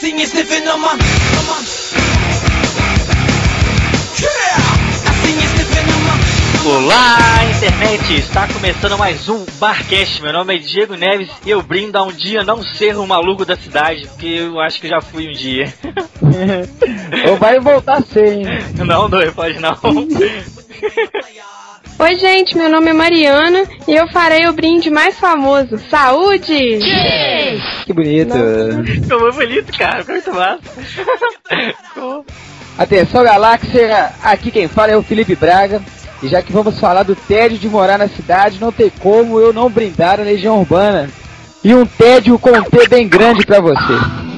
Assim esse fenômeno. Olá, internet! Está começando mais um Barcast. Meu nome é Diego Neves e eu brindo a um dia não ser o maluco da cidade, porque eu acho que já fui um dia. Ou vai voltar a ser, hein? Não, pode não. Oi, gente, meu nome é Mariana e eu farei o brinde mais famoso. Saúde! Yeah! Que bonito! Ficou muito bonito, cara. Ficou muito massa. Atenção, galáxia! Aqui quem fala é o Felipe Braga. E já que vamos falar do tédio de morar na cidade, não tem como eu não brindar a Legião Urbana. E um tédio com um T bem grande pra você.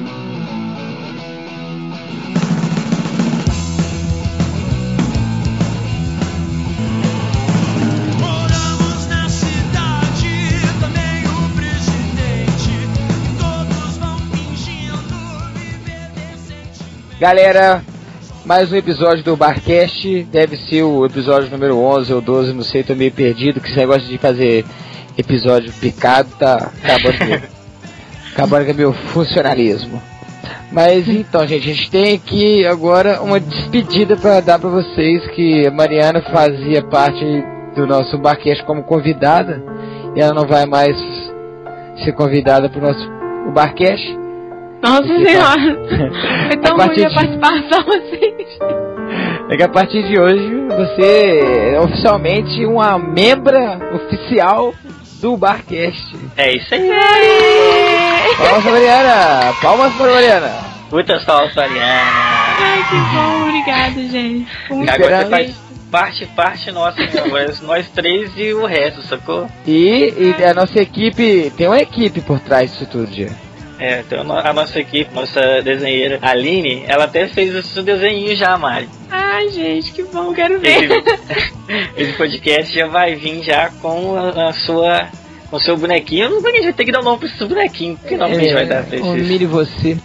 Moramos na cidade, também o presidente. Todos vão fingindo viver decentemente. Galera, mais um episódio do Barcast. Deve ser o episódio número 11 ou 12, não sei, tô meio perdido. Que esse negócio de fazer episódio picado tá acabando com o meu funcionalismo. Mas então, gente, a gente tem aqui agora uma despedida pra dar pra vocês. Que a Mariana fazia parte do nosso Barcast como convidada, e ela não vai mais ser convidada pro nosso Barcast. Nossa senhora! Foi tão ruim a participação assim. É que a partir de hoje você é oficialmente uma membra oficial do Barcast. É isso aí! Palmas pra Mariana! Palmas pra Mariana! Muitas palmas, Mariana! Ai, que bom, obrigada, gente. Agora você faz parte nossa, agora nós três e o resto, sacou? E a nossa equipe, tem uma equipe por trás disso tudo, já. É, então a nossa equipe, nossa desenheira Aline, ela até fez o seu desenho já, Mari. Ai, gente, que bom, quero ver. Esse podcast já vai vir já com com o seu bonequinho. Eu não sei que a gente vai ter que dar um nome pra esse bonequinho. Que nome a gente vai dar pra esse? Mini você.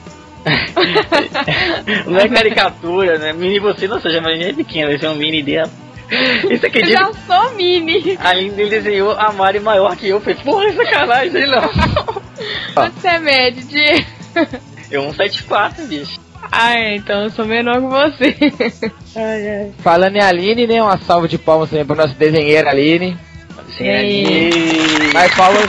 Não é caricatura, né? Mini você, nossa, já é pequeno, esse é um mini dela. Isso aqui eu já sou mini. A Aline desenhou a Mari maior que eu. Eu falei, porra, sacanagem, não. Você é médio de... Eu 1,74, bicho. Ai, então eu sou menor que você. Ai. Falando em Aline, né? Uma salva de palmas também pra nossa desenheira Aline. Mais palmas.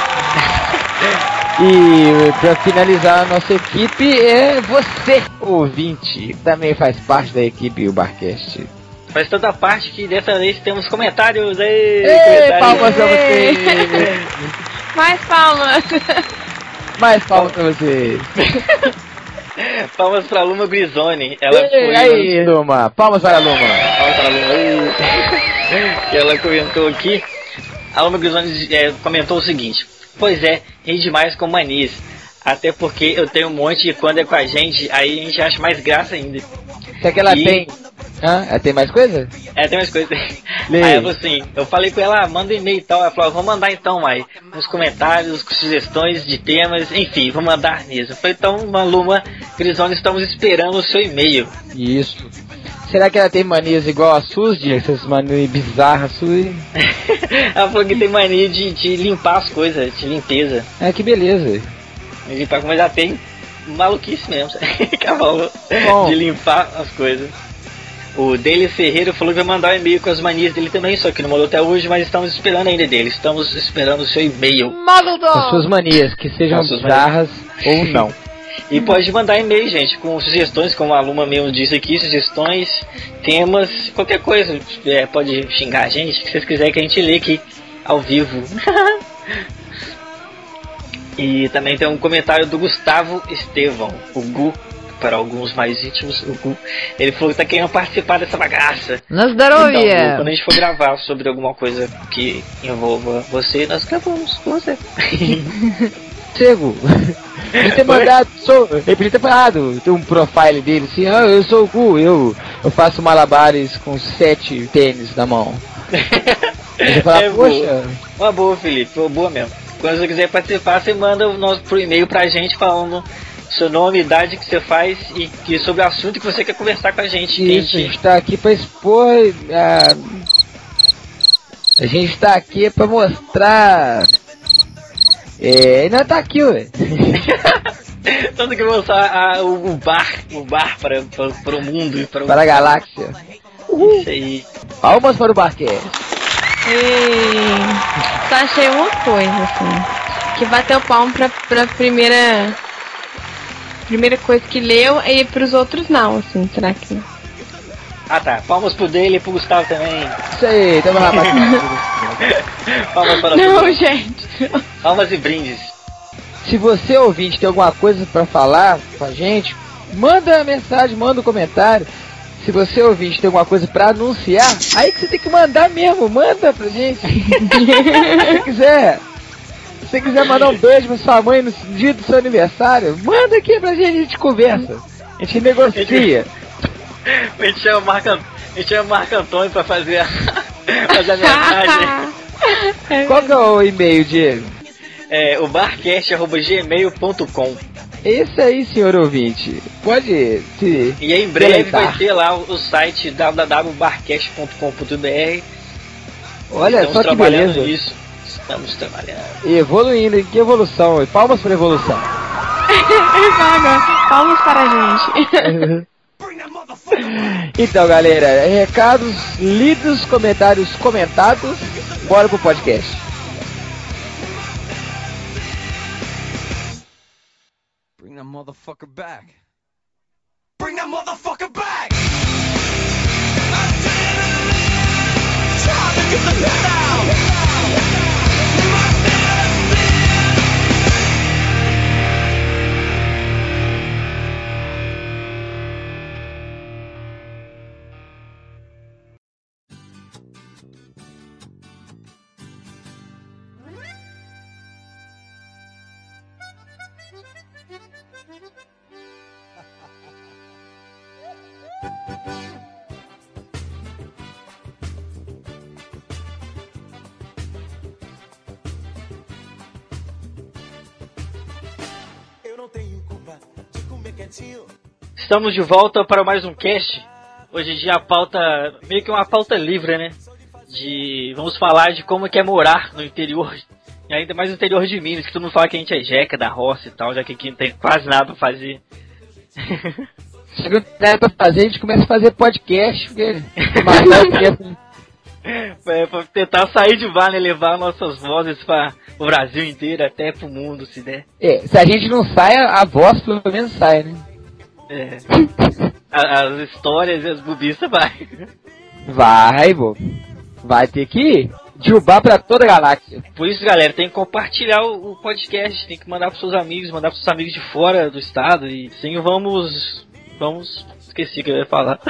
E pra finalizar a nossa equipe é você, ouvinte, que também faz parte da equipe do Barcast. Faz toda parte que dessa vez temos comentários. Palmas pra você. Mais palmas. Mais palmas pra você. Palmas pra Luma Grisoni. Ela foi... Aí, Luma. Palmas para a Luma. Palmas para a Luma. Ela comentou aqui. A Luma Grisoni comentou o seguinte: pois é, ri demais com manias. Até porque eu tenho um monte e quando é com a gente, aí a gente acha mais graça ainda. Será que ela tem? Ela tem mais coisa? Tem mais coisa. Aí ela assim, eu falei com ela, manda e-mail e tal. Ela falou, vou mandar então, Mai. Nos comentários, sugestões de temas, enfim, vou mandar mesmo. Eu falei, então, Luma Grisoni, estamos esperando o seu e-mail. Isso. Será que ela tem manias igual a Suzy? Essas manias bizarras suas? Ela falou que tem mania de limpar as coisas, de limpeza. Que beleza. Limpar, mas ela tem maluquice mesmo. Cavalo de limpar as coisas. O Dele Ferreira falou que vai mandar um e-mail com as manias dele também, só que não mandou até hoje, mas estamos esperando ainda dele. Estamos esperando o seu e-mail. Com suas manias, que sejam bizarras ou não. E pode mandar e-mail, gente, com sugestões, como a Luma mesmo disse aqui, sugestões, temas, qualquer coisa. Pode xingar a gente, se vocês quiserem que a gente lê aqui ao vivo. E também tem um comentário do Gustavo Estevão, o Gu, para alguns mais íntimos, o Gu. Ele falou que tá querendo participar dessa bagaça. Nós daremos. Então, quando a gente for gravar sobre alguma coisa que envolva você, nós gravamos com você. Cego. Ele ter mandado, ele podia ter falado, tem um profile dele assim, eu sou o Gu, eu faço malabares com 7 tênis na mão. Você fala, poxa. Uma boa, Felipe, uma boa mesmo. Quando você quiser participar, você manda pro e-mail pra gente falando seu nome, idade que você faz e sobre o assunto que você quer conversar com a gente. Isso, a gente tá aqui pra expor. A gente tá aqui pra mostrar. Não tá aqui, ué. Tanto que eu vou mostrar o bar para o mundo e para a galáxia. Isso aí. Palmas para o Barcast. Só achei uma coisa, assim. Que bateu palmo pra primeira coisa que leu e pros outros não, assim, será que... Ah tá, palmas pro dele e pro Gustavo também. Isso aí, tamo lá, palmas para não, todos. gente. Palmas e brindes. Se você, ouvinte, tem alguma coisa pra falar com a gente, manda mensagem, manda um comentário. Se você, ouvinte, tem alguma coisa pra anunciar, aí que você tem que mandar mesmo, manda pra gente. Se você quiser mandar um beijo pra sua mãe no dia do seu aniversário, manda aqui pra gente, a gente conversa. A gente negocia. A gente chama o Marco Antônio pra fazer a mensagem. Qual que é o e-mail, Diego? É o barcast@gmail.com. Esse aí, senhor ouvinte. Pode se E aí, em breve deleitar. vai ter lá o site www.barcast.com.br. Olha Estamos só que trabalhando beleza. nisso. Estamos trabalhando. Evoluindo, que evolução. Palmas para evolução. Palmas para a gente. Então, galera, recados lidos, comentários comentados. Bora pro podcast. Bring that motherfucker back. Bring that motherfucker back. Try to get the hell out. Estamos de volta para mais um cast. Hoje em dia a pauta, meio que uma pauta livre, né? Vamos falar de como é morar no interior, e ainda mais no interior de Minas, que todo mundo fala que a gente é jeca da roça e tal, já que aqui não tem quase nada pra fazer. Chega pra fazer, a gente começa a fazer podcast, porque matar o tempo. Pra tentar sair de bar, né? Levar nossas vozes para o Brasil inteiro, até pro mundo, se der. Se a gente não sai, a voz pelo menos sai, né? As histórias e as bobiças vai, vô. Vai ter que derrubar pra toda a galáxia. Por isso, galera, tem que compartilhar o podcast, tem que mandar pros seus amigos, mandar pros seus amigos de fora do estado, e assim vamos... Esqueci o que eu ia falar.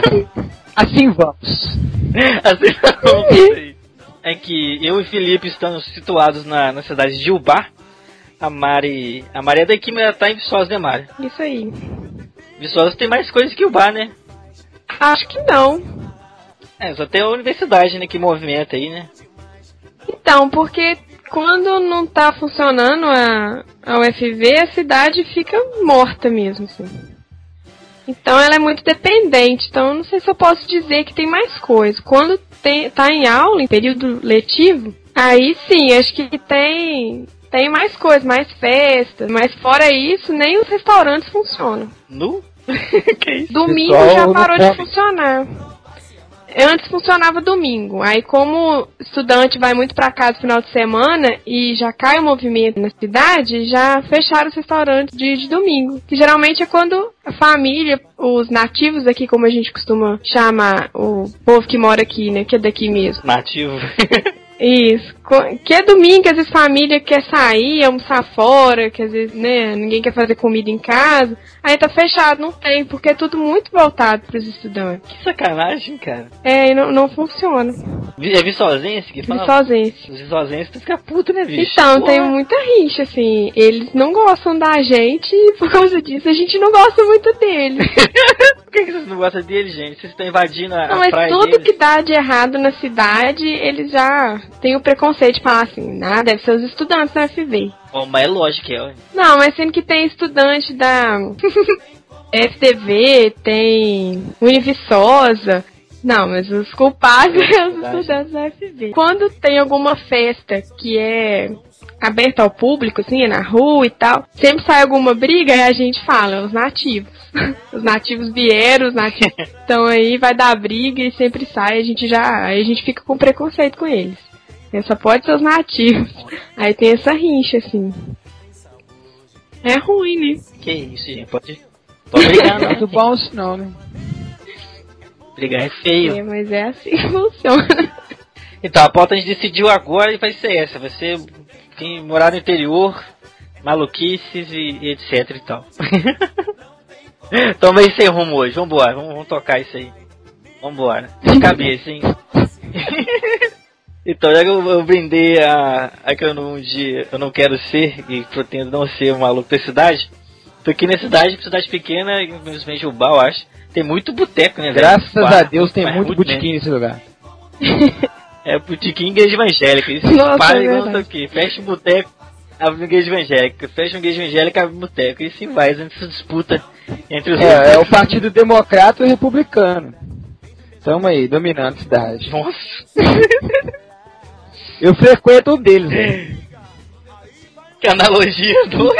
Assim vamos. Assim vamos. É que eu e Felipe estamos situados na cidade de Ubá. A Mari é daqui, mas ela tá em Viçosa, né, Mari? Isso aí. Viçosa tem mais coisas que Ubá, né? Acho que não. Só tem a universidade, né, que movimenta aí, né? Então, porque quando não tá funcionando a UFV, a cidade fica morta mesmo, assim. Então ela é muito dependente, então eu não sei se eu posso dizer que tem mais coisa. Quando tá em aula, em período letivo, aí sim, acho que tem mais coisa, mais festas, mas fora isso, nem os restaurantes funcionam. Que isso? Domingo já parou de funcionar. Antes funcionava domingo, aí como estudante vai muito pra casa no final de semana e já cai o movimento na cidade, já fecharam os restaurantes de domingo. Que geralmente é quando a família, os nativos aqui, como a gente costuma chamar o povo que mora aqui, né, que é daqui mesmo. Nativo. Isso, que é domingo, às vezes família quer sair, almoçar fora, que às vezes, né, ninguém quer fazer comida em casa, aí tá fechado, não tem, porque é tudo muito voltado pros estudantes. Que sacanagem, cara. E não funciona. É viçosense que fala? Viçosense. Os viçosenses tem que ficar puto, né, bicho? Então, tem muita rixa, assim, eles não gostam da gente e por causa disso a gente não gosta muito deles. Por que vocês não gostam deles, gente? Vocês estão invadindo a Não, praia mas tudo deles? que dá de errado na cidade, eles já têm o preconceito de falar assim, deve ser os estudantes da UFV. Mas é lógico que é. Não, mas sendo que tem estudante da FTV, tem Univiçosa, Não, mas os culpados são os estudantes da UFV. Quando tem alguma festa que é aberta ao público, assim, na rua e tal, sempre sai alguma briga e a gente fala, os nativos. Os nativos vieram, os nativos estão aí, vai dar briga e sempre sai, aí a gente fica com preconceito com eles. Só pode ser os nativos. Aí tem essa rincha, assim. É ruim, né? Que isso, gente, pode brigar, não. Muito bom isso não, né? Brigar é feio. É, mas é assim que funciona. Então, a pauta a gente decidiu agora e vai ser essa. Vai ser quem morar no interior, maluquices e etc e tal. Então vai ser rumo hoje. Vambora, vamos tocar isso aí. Vambora. De cabeça, hein? Então, já que eu brindei a que eu não quero ser e pretendo não ser um maluco da cidade, porque na cidade pequena, mesmo Jubá, eu acho, tem muito boteco, né, velho? Graças a Deus tem muito botequim nesse lugar. É botequim igreja evangélica. Isso para igual não sei o que. Fecha um boteco, abre uma igreja evangélica. Fecha uma igreja evangélica, abre um boteco. E assim vai, essa disputa entre os dois. É o Partido Democrata e o Republicano. Tamo aí, dominando a cidade. Nossa! Eu frequento um deles, né? Que analogia do...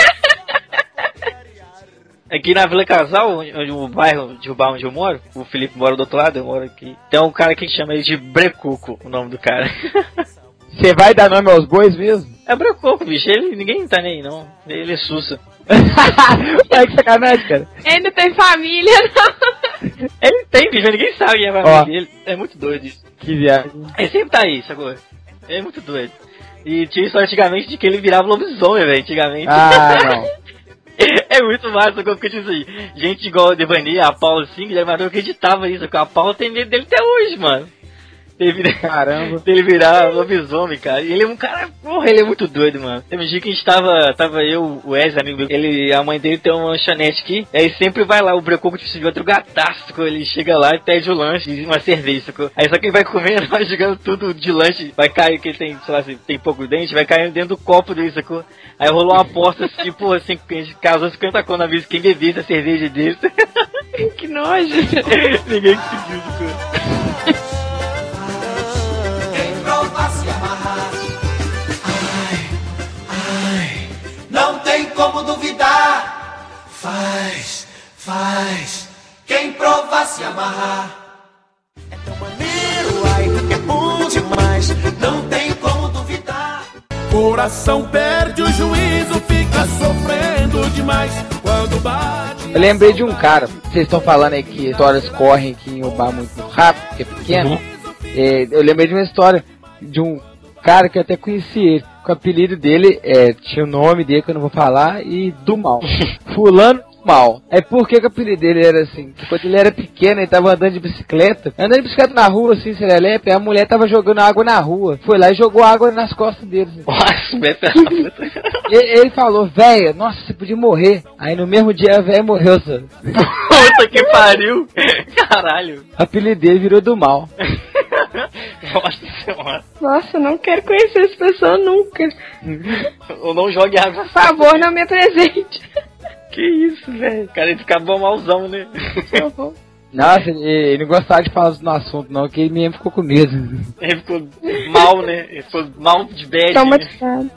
Aqui na Vila Casal, onde o bairro de Rubá, onde eu moro, o Felipe mora do outro lado, eu moro aqui. Tem um cara que chama ele de Brecuco, o nome do cara. Você vai dar nome aos bois mesmo? É Brecuco, bicho, ninguém tá nem aí não. Ele é sussa. Ai, que sacanagem, cara. Ele não tem família, não. Ele tem, bicho, mas ninguém sabe quem é a família dele. É muito doido isso. Que viagem. Ele sempre tá aí, sacou? É muito doido. E tinha isso antigamente de que ele virava lobisomem, velho, antigamente. Ah, não. É muito massa, porque tipo assim, gente igual a Devani, a Paula assim, mas eu acreditava nisso, porque a Paula tem medo dele até hoje, mano. Caramba. Dele virar lobisomem, cara. E ele é um cara, porra, ele é muito doido, mano. Teve um dia que a gente tava eu, o Wes, amigo meu, a mãe dele tem uma lanchonete aqui, aí sempre vai lá, o Brecoco de outro gataço, ele chega lá e pede o lanche e uma cerveja, sacou? Aí só quem vai comendo, vai jogando tudo de lanche, vai cair, que ele tem, sei lá, se tem pouco dente, vai caindo dentro do copo dele, sacou? Aí rolou uma aposta assim, porra, assim, casou 50 conto na vez, quem bebesse a cerveja dele. Que nojo. Ninguém conseguiu, sacou? Não tem como duvidar. Faz. Quem provar se amarrar. É tão maneiro, ai, que é bom demais. Não tem como duvidar. Coração perde o juízo, fica sofrendo demais quando bate. Eu lembrei de um cara. Vocês estão falando aí que histórias correm aqui em Ubá muito rápido, porque é pequeno. Eu lembrei de uma história de um cara que eu até conheci ele. O apelido dele tinha o nome dele que eu não vou falar, e do mal. Fulano do mal. Aí por que o apelido dele era assim? Quando ele era pequeno, ele tava andando de bicicleta na rua, assim, serelepe, e a mulher tava jogando água na rua. Foi lá e jogou água nas costas dele. Assim. Nossa, ele falou, véia, nossa, você podia morrer. Aí no mesmo dia a véia morreu, sabe? Puta que pariu! Caralho! O apelido dele virou do mal. Nossa senhora. Nossa, não quero conhecer essa pessoa nunca. Ou não jogue água. Por favor, não me apresente. Que isso, velho. O cara fica bom malzão, né? Nossa, ele não gostava de falar no assunto, não, que ele mesmo ficou com medo. Ele ficou mal, né? Ele ficou mal de bad. Traumatizado.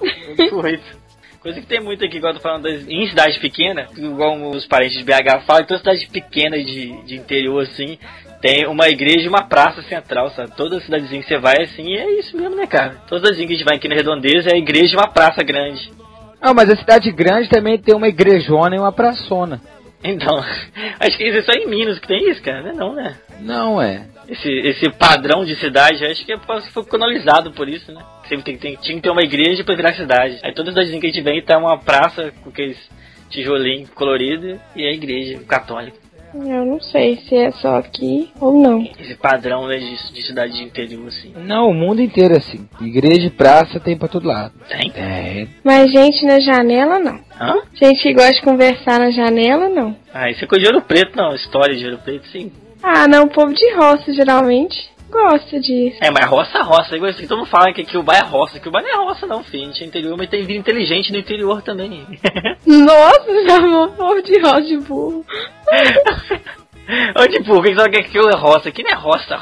Coisa que tem muito aqui, igual eu tô falando, em cidade pequena, igual os parentes de BH falam, toda cidade pequena de interior, assim, tem uma igreja e uma praça central, sabe? Toda cidadezinha que você vai, assim, é isso mesmo, né, cara? Toda cidadezinha que a gente vai aqui na Redondeza é a igreja e uma praça grande. Ah, mas a cidade grande também tem uma igrejona e uma praçona. Então, acho que isso é só em Minas que tem isso, cara, não, né? Não é. Esse padrão de cidade, acho que é porque foi colonizado por isso, né? Sempre tinha que ter uma igreja pra virar cidade. Aí toda cidadezinha que a gente vem tá uma praça com aqueles tijolinhos coloridos e a igreja católica. Eu não sei se é só aqui ou não. Esse padrão, né, de cidade de interior, assim. Não, o mundo inteiro é assim. Igreja e praça tem pra todo lado. Tem? Mas gente na janela, não. Hã? Gente que gosta de conversar na janela, não. Ah, isso é coisa de Ouro Preto, não. História de Ouro Preto, sim. Ah, não, o povo de roça, geralmente, gosta disso. É, mas roça. Igual assim, todo mundo fala que o bairro é roça. Que o bairro não é roça, não, filho. A gente é interior, mas tem vida inteligente no interior também. Nossa, chamou o povo de roça de burro. Ô, tipo, o que você quer que eu é roça? Aqui não é roça.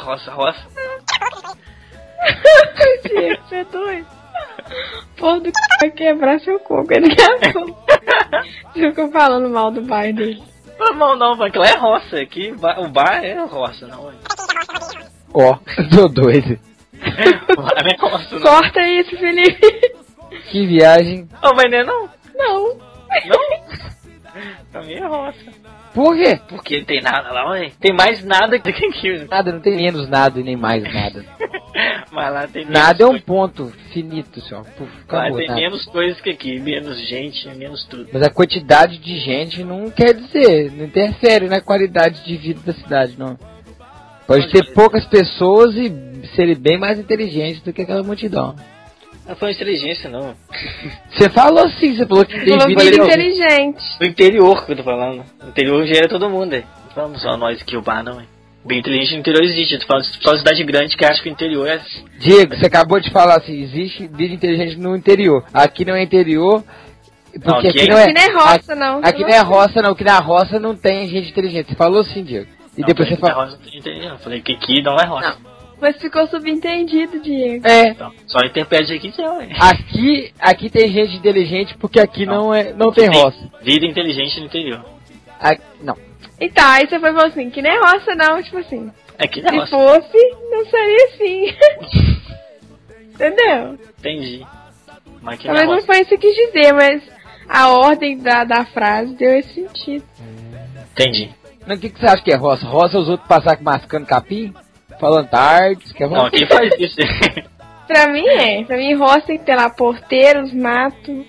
Diego, você é doido. Porra do c... vai quebrar seu coco, ele quebrou. Você ficou falando mal do bairro dele. Não, mas aquilo é roça. Aqui o bar é roça, não. Ó, tô doido. O bar não é roça, não. Corta isso, Felipe. Que viagem. Ô, mas não é não? Não. Não? Pra mim é roça. Por quê? Porque não tem nada lá, ué. Tem mais nada do que aquilo. Nada, não tem menos nada e nem mais nada. Mas lá tem Nada é um coisa. ponto finito, só. Puf, Lá acabou, tem nada. menos coisas que aqui. Menos gente, menos tudo. Mas a quantidade de gente não quer dizer, não interfere na qualidade de vida da cidade, não. Pode ter poucas pessoas e serem bem mais inteligentes do que aquela multidão. Não foi inteligência, não. Você falou sim, você falou que tem Falou vida vida legal. inteligente. Do interior que eu tô falando. No interior gera todo mundo, aí. Não falamos só nós aqui, o bar, não, hein. Bem inteligente no interior existe. Eu tô falando só cidade grande que acha que o interior é... Diego, você acabou de falar assim, existe vida inteligente no interior. Aqui não é interior, porque Não, aqui aqui é- não é... Aqui não é roça, não. Aqui não é roça, não, que na roça não tem gente inteligente. Você falou sim, Diego. E Não, depois você falei que falou... roça não tem interior. Eu falei que aqui não é roça. Mas ficou subentendido, Diego. É, Então, só interpede aqui, então, hein. aqui tem gente inteligente porque aqui não tem roça. Vida inteligente no interior. Não. Então, aí você foi e falou assim, que nem roça, não. Tipo assim, Aqui não é se roça. fosse, não seria assim. Entendeu? Entendi. Mas aqui não é Talvez não roça. foi isso que quis dizer, mas a ordem da frase deu esse sentido. Entendi. Mas o que você acha que é roça? Roça é os outros passar mascando capim? Falando tarde, que é Não, roça? quem faz isso? Pra mim é. Pra mim, roça tem que ter lá porteiros, mato,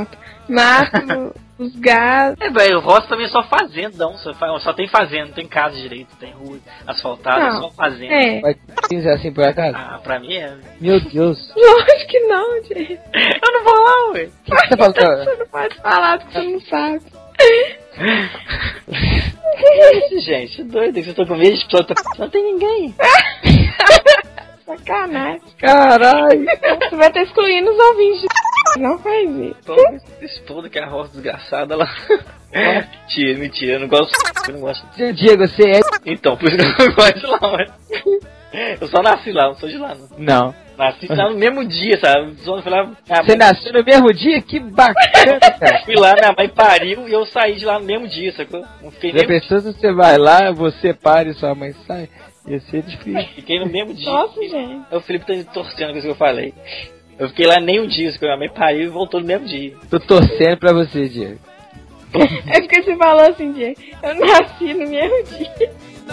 os gados. É, velho, roça também é só fazenda, não. Só tem fazenda, não tem casa direito, tem rua asfaltada, é Não. só fazenda. É. Vai ser assim por acaso? Ah, pra mim é. Meu Deus. Lógico que não, gente. Eu não vou lá, ué. O que você falou? Você não pode falar porque você não sabe. Gente, doido, que vocês estão com medo de pessoa. Não tem ninguém. Sacanagem. Caralho. Você vai estar excluindo os ouvintes. Não faz isso. Explodo que é a roça desgraçada lá. Mentira, eu não gosto. Eu não gosto. Diego, você é... Então, por isso que eu não gosto de lá, ué. Eu só nasci lá, não sou de lá, não. Não. Nasci lá no mesmo dia, sabe? Só fui lá. Você nasceu no mesmo dia? Que bacana, cara. Fui lá, minha mãe pariu e eu saí de lá no mesmo dia, sacou? Não fiquei Já nem. pensou se você vai lá, você para e sua mãe sai? Ia ser difícil. Fiquei no mesmo dia. Nossa, gente. O Felipe tá me torcendo com isso que eu falei. Eu fiquei lá nem um dia, minha mãe pariu e voltou no mesmo dia. Tô torcendo pra você, Diego. É porque você falou assim, Diego. Eu nasci no mesmo dia.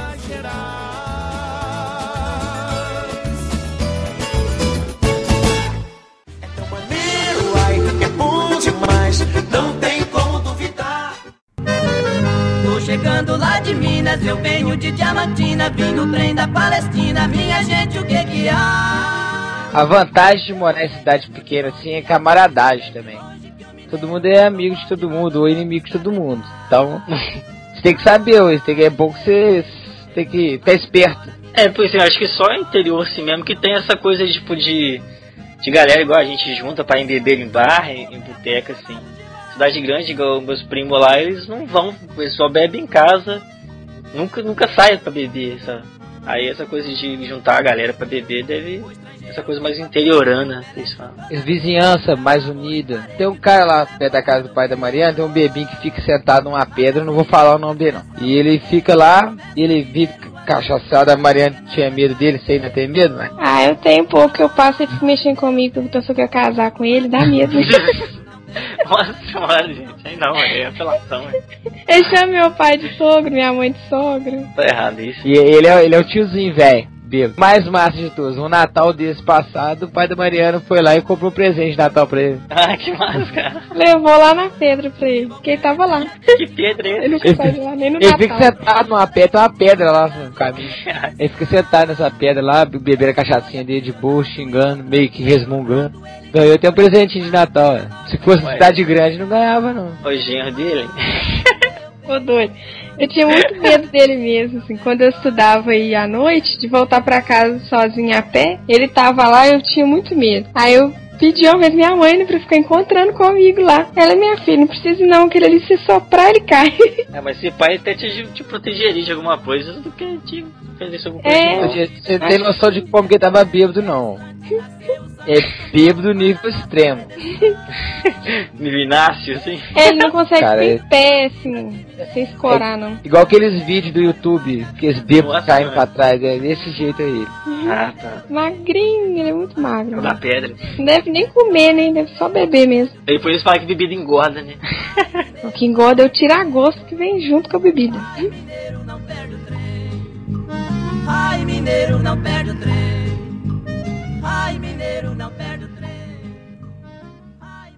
É tão maneiro, ai, é bom demais, não tem como duvidar. Tô chegando lá de Minas, eu venho de Diamantina, vim no trem da Palestina, minha gente, o que que há? A vantagem de morar em cidade pequena assim é camaradagem também. Todo mundo é amigo de todo mundo, ou inimigo de todo mundo. Então, você tem que saber, é bom que você tem que ficar esperto. É, por isso, eu acho que só interior assim mesmo que tem essa coisa tipo de galera igual a gente junta pra ir beber em bar, em boteca, assim. Cidade grande, igual meus primos lá, eles não vão, eles só bebem em casa, nunca saem pra beber, sabe? Aí essa coisa de juntar a galera pra beber deve... Essa coisa mais interiorana, que eles falam. Vizinhança mais unida. Tem um cara lá perto da casa do pai da Mariana, tem um bebinho que fica sentado numa pedra, não vou falar o nome dele não. E ele fica lá, e ele vive cachaçado, a Mariana tinha medo dele, você ainda tem medo, né? Ah, eu tenho um pouco que eu passo e fico mexendo comigo, porque eu só quero casar com ele, dá medo. Nossa senhora, gente, aí não, é apelação, Ele chama meu pai de sogro, minha mãe de sogra. tá errado isso. E ele é o tiozinho, velho. Mais massa de todos, um Natal desse passado, o pai da Mariana foi lá e comprou um presente de Natal pra ele. Ah, que massa, cara. Levou lá na pedra pra ele, porque ele tava lá. Que pedra é Ele esse? nunca sai de lá, nem no Ele fica Natal. sentado numa pedra, tem uma pedra lá no caminho. Ele fica sentado nessa pedra lá, bebendo a cachaçinha dele de boa, xingando, meio que resmungando. Ganhou até um presentinho de Natal, né? Se fosse Ué. cidade grande, não ganhava, não. O genro dele. Ô, doido. Eu tinha muito medo dele mesmo, assim, quando eu estudava aí à noite, de voltar pra casa sozinha a pé, ele tava lá e eu tinha muito medo. Aí eu pedi uma vez minha mãe, né, pra ficar encontrando comigo lá. Ela, minha filha, não precisa não, aquele ali, se soprar, ele cai. Mas esse pai até te protegeria de alguma coisa do que te fazer isso alguma coisa. Você tem noção de como que tava bêbado, não. É bêbado nível extremo. Nível Inácio, assim. Ele não consegue ficar em pé, assim, sem escorar, não. Igual aqueles vídeos do YouTube, que os bêbados caem pra trás, é desse jeito aí. Ah, tá. Magrinho, ele é muito magro. Da pedra. Não deve nem comer, nem deve só beber mesmo. E por isso fala que bebida engorda, né? O que engorda é o tira-gosto que vem junto com a bebida. Mineiro não perde o trem. Ai, mineiro não perde o trem. Ai, mineiro não perde o trem. Ai,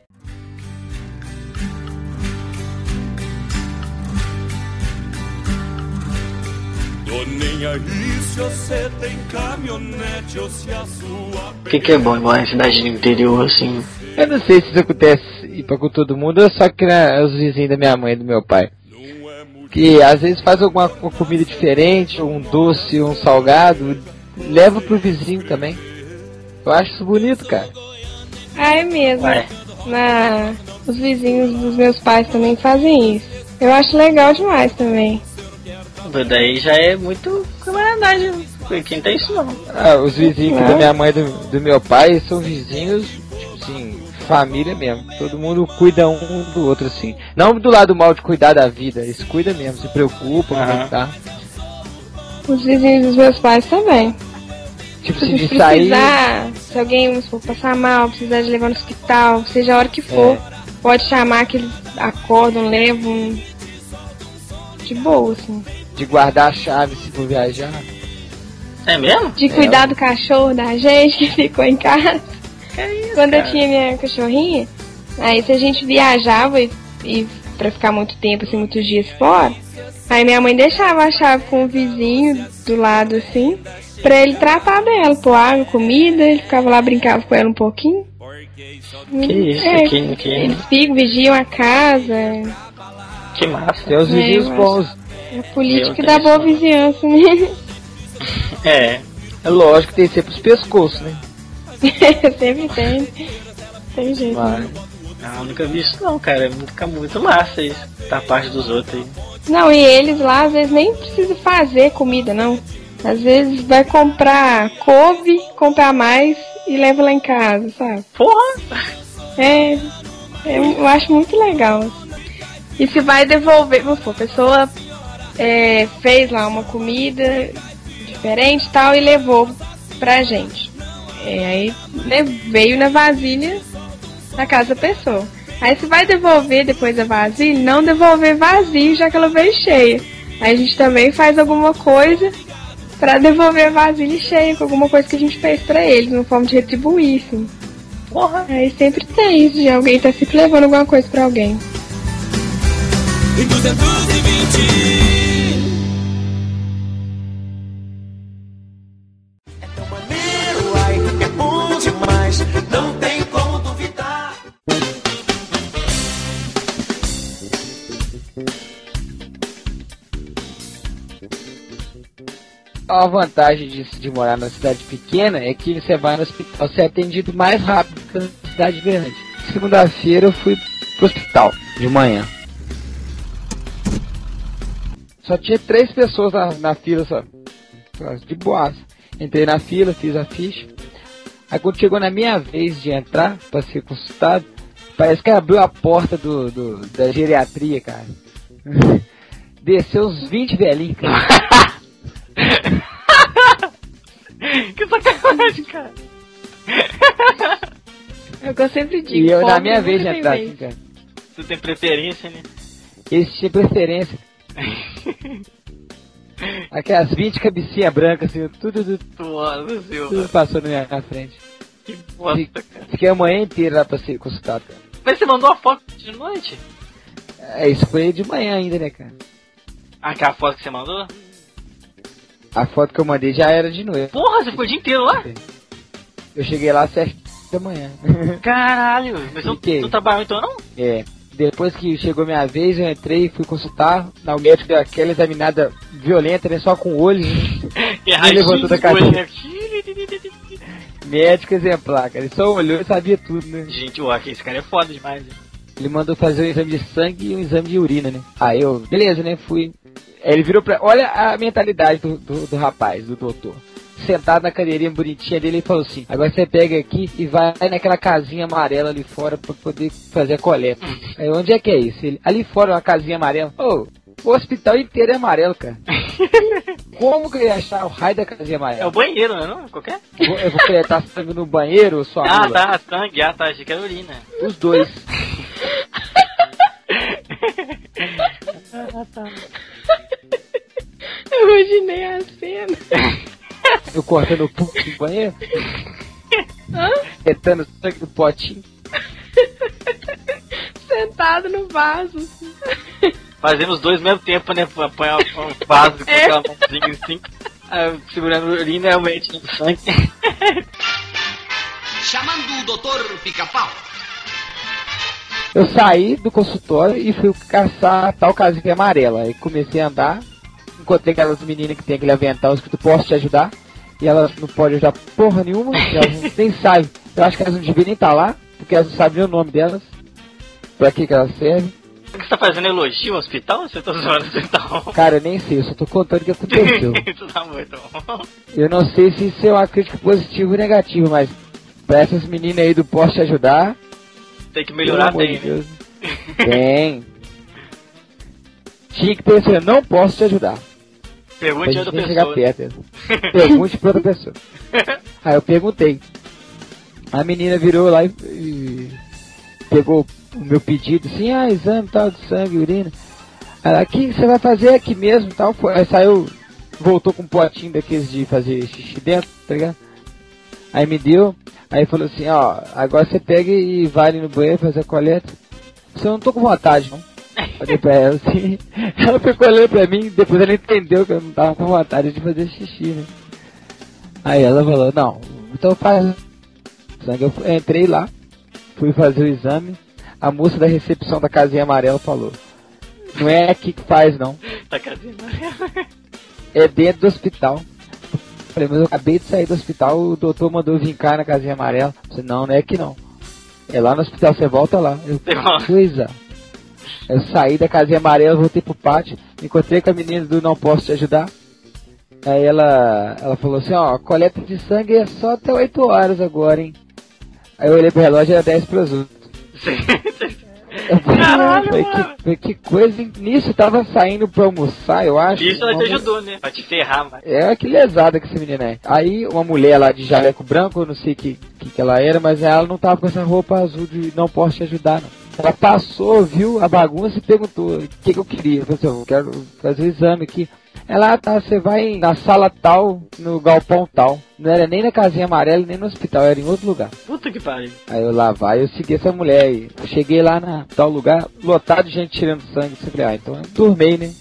Tô nem aí se você tem caminhonete ou se a sua... O que é bom em morar em cidade do interior, assim? Eu não sei se isso acontece com todo mundo, só que os vizinhos da minha mãe e do meu pai. Que às vezes faz alguma comida diferente, um doce, um salgado, leva pro vizinho também. Eu acho isso bonito, cara. Ah, é mesmo. Os vizinhos dos meus pais também fazem isso. Eu acho legal demais também. Daí já é muito camaradagem. Quem não tem isso não. Os vizinhos da minha mãe e do meu pai são vizinhos, tipo assim, família mesmo. Todo mundo cuida um do outro, assim. Não do lado mal de cuidar da vida, eles cuidam mesmo, se preocupam, tá? Os vizinhos dos meus pais também. Tipo, se precisar, se alguém for passar mal, precisar de levar no hospital, seja a hora que for, pode chamar que eles acordam, levam de boa, assim. De guardar a chave se for viajar. É mesmo? De cuidar do cachorro da gente que ficou em casa. Quando eu tinha minha cachorrinha, aí se a gente viajava e pra ficar muito tempo, assim, muitos dias fora, aí minha mãe deixava a chave com o vizinho do lado, assim, pra ele tratar dela, pôr água, comida, ele ficava lá, brincava com ela um pouquinho. Que isso, que... Eles ficam, vigiam a casa. Que massa. Tem os vizinhos bons. É a política da boa vizinhança, né? É lógico que tem sempre os pescoços, né? Sempre tem. Tem jeito. Eu nunca vi isso não, cara. Fica muito massa isso. Da parte dos outros aí. Não, e eles lá às vezes nem precisam fazer comida, não. Às vezes vai comprar couve, comprar mais e leva lá em casa, sabe? Porra! Eu acho muito legal. E se vai devolver, vamos supor, a pessoa fez lá uma comida diferente e tal e levou pra gente. Aí veio na vasilha da casa da pessoa. Aí se vai devolver depois a vasilha, não devolver vazio, já que ela veio cheia. Aí a gente também faz alguma coisa pra devolver a vasilha cheia com alguma coisa que a gente fez pra eles, uma forma de retribuir, assim. Porra! Aí sempre tem isso, de alguém tá sempre levando alguma coisa pra alguém. Em 220 é tão maneiro, ai, é bom demais, não tem como duvidar. A vantagem de morar numa cidade pequena é que você vai no hospital, você é atendido mais rápido que na cidade grande. Segunda-feira eu fui pro hospital, de manhã. Só tinha 3 pessoas na fila, só. De boas. Entrei na fila, fiz a ficha. Aí quando chegou na minha vez de entrar pra ser consultado, parece que abriu a porta da geriatria, cara. Desceu uns 20 velhinhos, cara. Que sacanagem, cara. É o que eu sempre digo. E eu na minha vez de entrar, assim, cara. Tu tem preferência, né? Eles tinham preferência. Aquelas 20 cabecinhas brancas, assim, tudo passou na minha frente. Que bosta, cara. Fiquei a manhã inteira lá pra ser consultado, cara. Mas você mandou a foto de noite? Isso foi de manhã ainda, né, cara? Aquela foto que você mandou? A foto que eu mandei já era de noite. Porra, você ficou o dia inteiro lá? Eu cheguei lá às 7 da manhã. Caralho, mas tu trabalhou então não? Depois que chegou minha vez, eu entrei e fui consultar. O médico deu aquela examinada violenta, né? Só com o olho. Me levantou da cadeira. Médico exemplar, cara. Ele só olhou e sabia tudo, né? Gente, esse cara é foda demais, né? Ele mandou fazer um exame de sangue e um exame de urina, né? Aí eu, beleza, né? Fui. Aí ele virou pra... Olha a mentalidade do rapaz, do doutor. Sentado na cadeirinha bonitinha dele, ele falou assim: agora você pega aqui e vai naquela casinha amarela ali fora pra poder fazer a coleta. Aí onde é que é isso? Ele, ali fora, uma casinha amarela. Ô, o hospital inteiro é amarelo, cara. Como que eu ia achar o raio da casinha amarela? É o banheiro, não é? Qualquer? Eu vou coletar sangue no banheiro ou só Ah, tá, sangue, achei que era urina. Os dois. Eu imaginei a cena. Eu cortando o pulso no banheiro. Hã? Retando sangue do potinho. Sentado no vaso. Fazendo os dois ao mesmo tempo, né? Apanhar um vaso com aquela mãozinha assim. Segurando a urina e o médico no sangue. Chamando o doutor Pica-Pau. Eu saí do consultório e fui caçar a tal casinha amarela. Aí comecei a andar. Encontrei aquelas meninas que tem aquele avental escrito "Posso te ajudar?" E elas não podem ajudar porra nenhuma. Elas nem sabem. Eu acho que elas não deviam nem estar lá, porque elas não sabem nem o nome delas. Pra que elas servem. Você tá fazendo elogio ao hospital ou você tá zoando o hospital? Cara, eu nem sei, eu só tô contando o que aconteceu. Isso tá muito bom. Eu não sei se isso é uma crítica positiva ou negativa, mas pra essas meninas aí do "Posso te ajudar", tem que melhorar, pelo amor tem, de Deus. Tem. Tinha que ter assim: "Não posso te ajudar". Pergunte a outra Nem chegar pessoa. perto. Pergunte pra outra pessoa. Aí eu perguntei. A menina virou lá e pegou o meu pedido, assim: exame tal de sangue, urina. Ela, aqui você vai fazer aqui mesmo, tal. Aí saiu, voltou com um potinho daqueles de fazer xixi dentro, tá ligado? Aí me deu, aí falou assim: agora você pega e vai ali no banheiro fazer a coleta. Eu não tô com vontade, não. Falei pra ela assim, ela ficou olhando pra mim, depois ela entendeu que eu não tava com vontade de fazer xixi, né? Aí ela falou: não, então faz sangue. Eu entrei lá, fui fazer o exame, a moça da recepção da casinha amarela falou: não é aqui que faz, não. Da casinha amarela? É dentro do hospital. Falei: mas eu acabei de sair do hospital, o doutor mandou vir cá na casinha amarela. Eu falei: não é aqui não. É lá no hospital, você volta lá. Coisa. Eu saí da casinha amarela, voltei pro pátio, encontrei com a menina do "Não Posso Te Ajudar". Aí ela falou assim: coleta de sangue é só até 8 horas agora, hein. Aí eu olhei pro relógio, era 10 para as 8. Falei, que coisa, hein? Nisso tava saindo pra almoçar, eu acho. Isso ela te ajudou, né? Pra te ferrar, mas... Que lesada que essa menina é. Aí uma mulher lá de jaleco branco, eu não sei que ela era, mas ela não tava com essa roupa azul de "Não Posso Te Ajudar", não. Ela passou, viu a bagunça e perguntou o que eu queria. Eu falei assim: eu quero fazer o exame aqui. Ela: tá, você vai na sala tal, no galpão tal. Não era nem na casinha amarela, nem no hospital, era em outro lugar. Puta que pariu. Aí eu lá vai, eu segui essa mulher aí. Eu cheguei lá na tal lugar, lotado de gente tirando sangue. Eu falei: então eu turmei, né?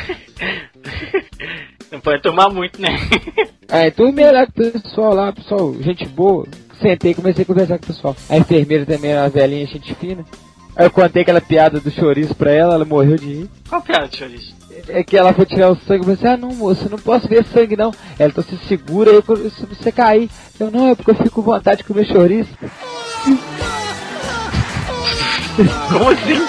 Não pode tomar muito, né? Aí turmei lá com o pessoal lá, pessoal, gente boa. Sentei e comecei a conversar com o pessoal. A enfermeira também era uma velhinha, gente fina. Aí eu contei aquela piada do chouriço pra ela morreu de rir. Qual piada de chouriço? É que ela foi tirar o sangue, eu falei: não, moça, eu não posso ver sangue não. Ela: então se segura aí se você cair. Eu: não, é porque eu fico com vontade de comer chouriço. Como assim,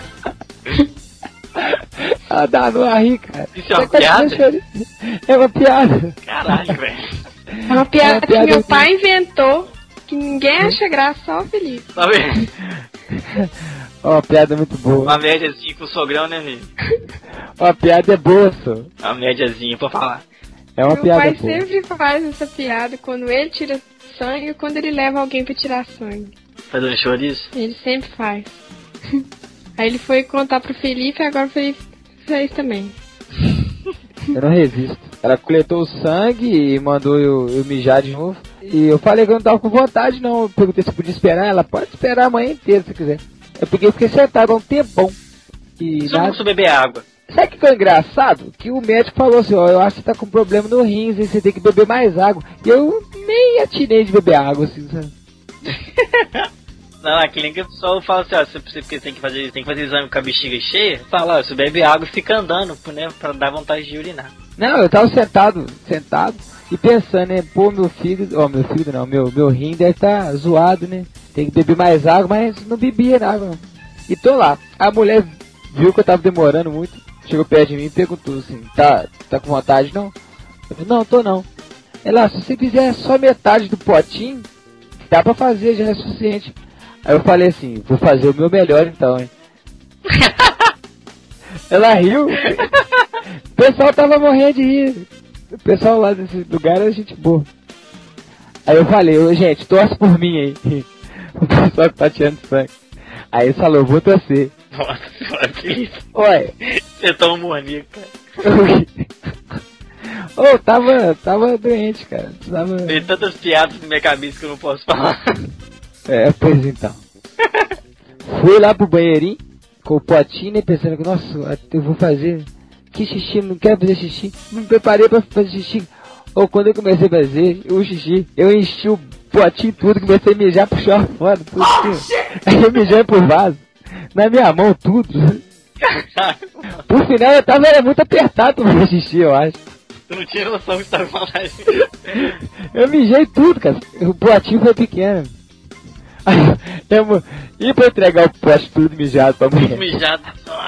cara? Ah, dá não a rir, cara. Isso é uma piada? É uma piada. Caralho, velho. É uma piada que meu pai inventou, que ninguém acha graça, só o Felipe. Tá vendo? Uma piada muito boa. Uma médiazinha com o sogrão, né, filho? Uma piada é boa, só. Uma médiazinha pra falar. É uma meu piada pai boa. sempre faz essa piada quando ele tira sangue e quando ele leva alguém pra tirar sangue. Fazendo chouriço? Ele sempre faz. Aí ele foi contar pro Felipe e agora o Felipe fez também. Eu não resisto. Ela coletou o sangue e mandou eu mijar de novo. E eu falei que eu não tava com vontade, não. Eu perguntei se podia esperar. Ela: pode esperar a manhã inteira se quiser. Eu fiquei sentado há um tempão. E só não beber água. Sabe o que foi engraçado? Que o médico falou assim: eu acho que você tá com problema no rins, e você tem que beber mais água. E eu nem atinei de beber água, assim, sabe? Não, na clínica o pessoal fala assim: você tem que fazer exame com a bexiga cheia. Fala: você bebe água e fica andando, né? Pra dar vontade de urinar. Não, eu tava sentado e pensando, né? Pô, meu fígado não, meu rim deve estar zoado, né? Tem que beber mais água, mas não bebia água, não. E tô lá. A mulher viu que eu tava demorando muito, chegou perto de mim e perguntou assim, tá com vontade não? Eu falei, não, tô não. Ela, se você fizer só metade do potinho, dá pra fazer, já é suficiente. Aí eu falei assim, vou fazer o meu melhor então, hein. Ela riu. O pessoal tava morrendo de rir. O pessoal lá desse lugar era gente boa. Aí eu falei, ô gente, torce por mim aí. O pessoal que tá tirando sangue. Aí ele falou, vou torcer. Nossa senhora, que isso? Ué. Você é tão maníaco, cara. Ô, tava doente, cara. Tem tantas piadas na minha cabeça que eu não posso falar. É, pois então. Fui lá pro banheirinho, com o potinho, né, pensando que, nossa, eu vou fazer... Que xixi, não quero fazer xixi. Me preparei pra fazer xixi. Ou quando eu comecei a fazer o xixi, eu enchi o potinho tudo, comecei a mijar pro chão fora, tudo assim. Aí eu mijei pro vaso. Na minha mão, tudo. Por final, era muito apertado pra fazer xixi, eu acho. Tu não tinha noção que você tava falando. Eu mijei tudo, cara. O potinho foi pequeno. Aí, eu ia pra entregar o pote tudo mijado pra mulher. Mijado.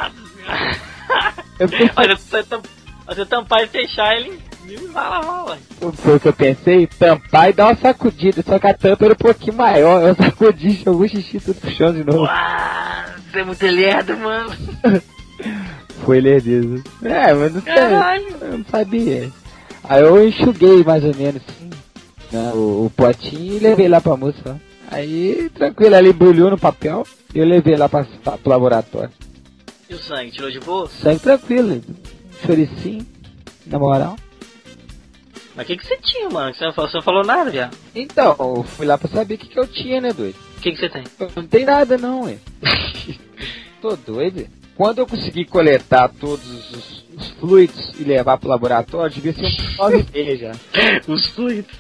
Olha, você tampar e fechar ele vai lavar, ué. Foi o que eu pensei, tampar e dar uma sacudida, só que a tampa era um pouquinho maior, eu sacudi, jogou o xixi tudo pro chão de novo. Uau, você é muito lerdo, mano. Foi lerdeza. É, mas não sei, caralho. Eu não sabia. Aí eu enxuguei mais ou menos assim, né, o potinho e levei lá pra moça. Aí, tranquilo, ela embrulhou no papel e eu levei lá pro laboratório. E o sangue, tirou de boa? Sangue tranquilo, choricinho, na moral. Mas o que você tinha, mano? Você não falou nada, viado. Então, eu fui lá pra saber o que eu tinha, né, doido? O que você tem? Eu não tem nada não, ué. Tô doido. Quando eu consegui coletar todos os fluidos e levar pro laboratório, devia ser um 9h30 já. Os fluidos.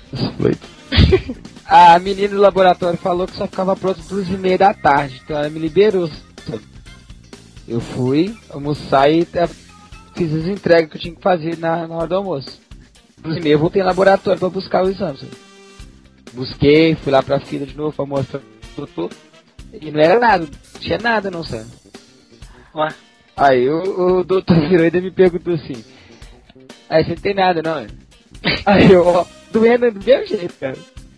A menina do laboratório falou que só ficava pronto 2h30 da tarde, então ela me liberou. Eu fui almoçar e fiz as entregas que eu tinha que fazer na hora do almoço. 2h30 eu voltei no laboratório pra buscar os exames. Busquei, fui lá pra fila de novo pra mostrar pro doutor. E não era nada, não tinha nada não, sabe? Ué? Aí o doutor virou e me perguntou assim, aí você não tem nada não, né? Aí eu, ó, doendo do mesmo jeito, cara.